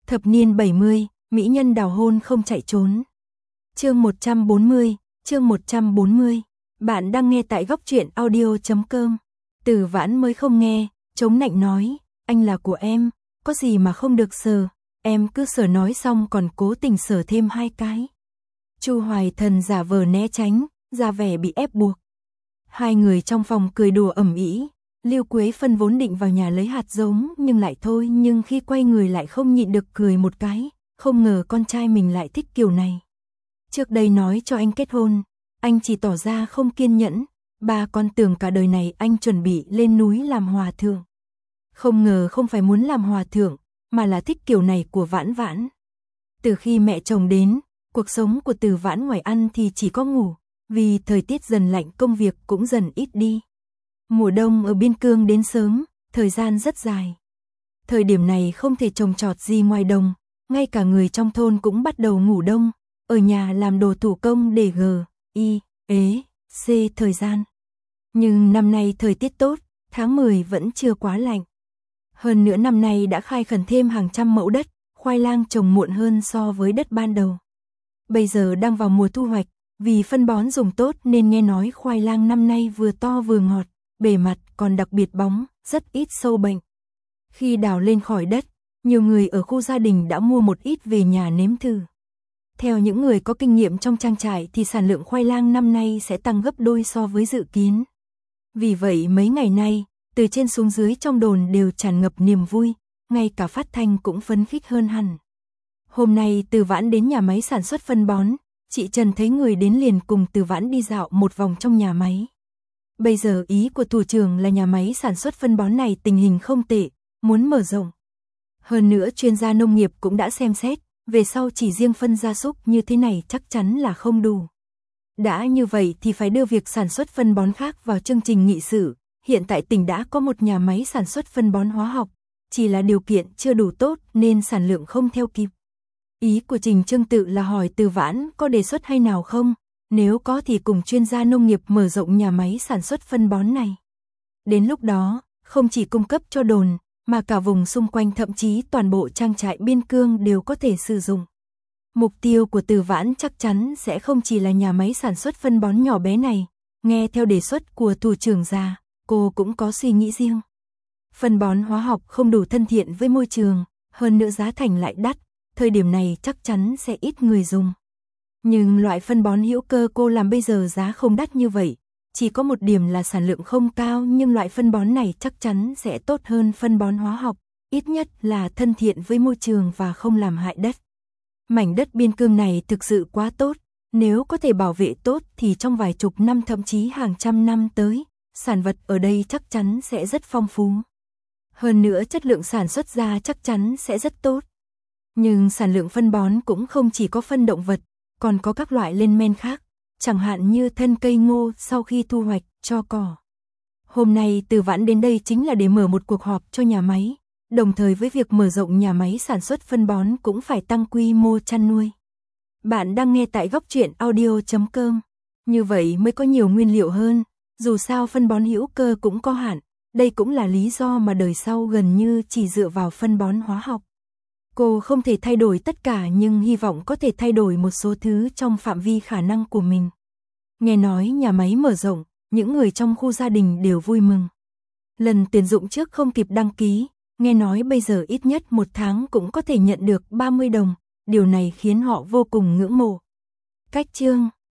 Thập niên 70, mỹ nhân đào hôn không chạy trốn. Chương 140, chương 140. Bạn đang nghe tại góc truyện audio.com. Từ Vãn mới không nghe, chống nạnh nói, anh là của em, có gì mà không được sờ, em cứ sờ nói xong còn cố tình sờ thêm 2 cái. Chu Hoài Thần giả vờ né tránh, ra vẻ bị ép buộc. Hai người trong phòng cười đùa ầm ĩ. Lưu Quế Phân vốn định vào nhà lấy hạt giống nhưng lại thôi, nhưng khi quay người lại không nhịn được cười một cái, không ngờ con trai mình lại thích kiểu này. Trước đây nói cho anh kết hôn, anh chỉ tỏ ra không kiên nhẫn, ba con tưởng cả đời này anh chuẩn bị lên núi làm hòa thượng. Không ngờ không phải muốn làm hòa thượng, mà là thích kiểu này của Vãn Vãn. Từ khi mẹ chồng đến, cuộc sống của Từ Vãn ngoài ăn thì chỉ có ngủ, vì thời tiết dần lạnh công việc cũng dần ít đi. Mùa đông ở biên cương đến sớm, thời gian rất dài. Thời điểm này không thể trồng trọt gì ngoài đồng, ngay cả người trong thôn cũng bắt đầu ngủ đông, ở nhà làm đồ thủ công để thời gian. Nhưng năm nay thời tiết tốt, tháng 10 vẫn chưa quá lạnh. Hơn nữa năm nay đã khai khẩn thêm hàng trăm mẫu đất, khoai lang trồng muộn hơn so với đất ban đầu. Bây giờ đang vào mùa thu hoạch, vì phân bón dùng tốt nên nghe nói khoai lang năm nay vừa to vừa ngọt, bề mặt còn đặc biệt bóng, rất ít sâu bệnh. Khi đào lên khỏi đất, nhiều người ở khu gia đình đã mua một ít về nhà nếm thử. Theo những người có kinh nghiệm trong trang trại thì sản lượng khoai lang năm nay sẽ tăng gấp đôi so với dự kiến. Vì vậy mấy ngày nay, từ trên xuống dưới trong đồn đều tràn ngập niềm vui, ngay cả Phát Thanh cũng phấn khích hơn hẳn. Hôm nay Từ Vãn đến nhà máy sản xuất phân bón, chị Trần thấy người đến liền cùng Từ Vãn đi dạo một vòng trong nhà máy. Bây giờ ý của thủ trưởng là nhà máy sản xuất phân bón này tình hình không tệ, muốn mở rộng. Hơn nữa chuyên gia nông nghiệp cũng đã xem xét, về sau chỉ riêng phân gia súc như thế này chắc chắn là không đủ. Đã như vậy thì phải đưa việc sản xuất phân bón khác vào chương trình nghị sự. Hiện tại tỉnh đã có một nhà máy sản xuất phân bón hóa học, chỉ là điều kiện chưa đủ tốt nên sản lượng không theo kịp. Ý của Trình Trương Tự là hỏi Từ Vãn có đề xuất hay nào không, nếu có thì cùng chuyên gia nông nghiệp mở rộng nhà máy sản xuất phân bón này. Đến lúc đó, không chỉ cung cấp cho đồn, mà cả vùng xung quanh thậm chí toàn bộ trang trại biên cương đều có thể sử dụng. Mục tiêu của Từ Vãn chắc chắn sẽ không chỉ là nhà máy sản xuất phân bón nhỏ bé này, nghe theo đề xuất của thủ trưởng già, cô cũng có suy nghĩ riêng. Phân bón hóa học không đủ thân thiện với môi trường, hơn nữa giá thành lại đắt, thời điểm này chắc chắn sẽ ít người dùng. Nhưng loại phân bón hữu cơ cô làm bây giờ giá không đắt như vậy, chỉ có một điểm là sản lượng không cao, nhưng loại phân bón này chắc chắn sẽ tốt hơn phân bón hóa học, ít nhất là thân thiện với môi trường và không làm hại đất. Mảnh đất biên cương này thực sự quá tốt, nếu có thể bảo vệ tốt thì trong vài chục năm thậm chí hàng trăm năm tới, sản vật ở đây chắc chắn sẽ rất phong phú. Hơn nữa chất lượng sản xuất ra chắc chắn sẽ rất tốt. Nhưng sản lượng phân bón cũng không chỉ có phân động vật, còn có các loại lên men khác, chẳng hạn như thân cây ngô sau khi thu hoạch, cho cỏ. Hôm nay Từ Vãn đến đây chính là để mở một cuộc họp cho nhà máy, đồng thời với việc mở rộng nhà máy sản xuất phân bón cũng phải tăng quy mô chăn nuôi. Bạn đang nghe tại góc truyện audio.com, như vậy mới có nhiều nguyên liệu hơn, dù sao phân bón hữu cơ cũng có hạn, đây cũng là lý do mà đời sau gần như chỉ dựa vào phân bón hóa học. Cô không thể thay đổi tất cả nhưng hy vọng có thể thay đổi một số thứ trong phạm vi khả năng của mình. Nghe nói nhà máy mở rộng, những người trong khu gia đình đều vui mừng. Lần tuyển dụng trước không kịp đăng ký, nghe nói bây giờ ít nhất một tháng cũng có thể nhận được 30 đồng, điều này khiến họ vô cùng ngưỡng mộ. Cách chương